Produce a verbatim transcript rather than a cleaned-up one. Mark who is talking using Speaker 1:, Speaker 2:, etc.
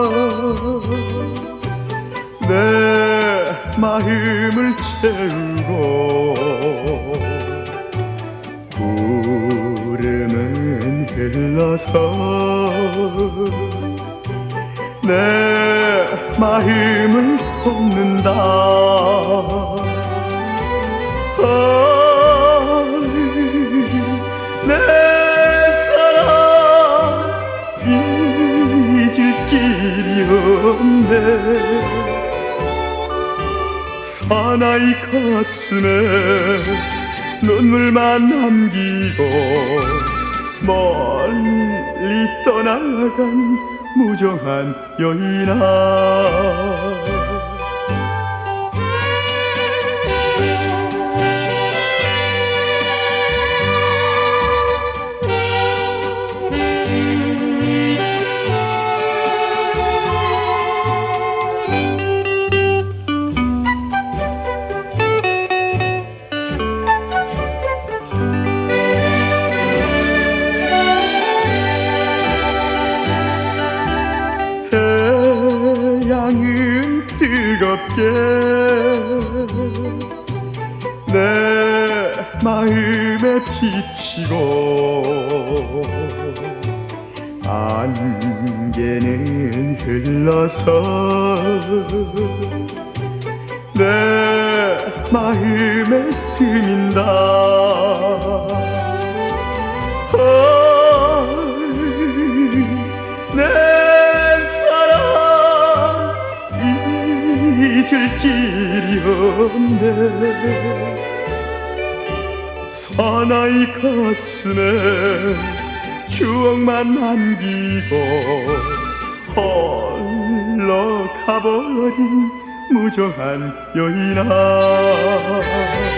Speaker 1: 내 마음을 채우고 구름은 흘러서 내 마음을 돕는다. 아이, 내 사랑 잊을 길이 없네. 사나이 가슴에 눈물만 남기고 멀리 떠나간 무정한 여인아, 태양은 뜨겁게 내 마음에 비치고 안개는 흘러서 내 마음에 스민다. 내 잊을 길이 없네. 사나이 가슴에 추억만 남기고 홀로 가버린 무정한 여인아,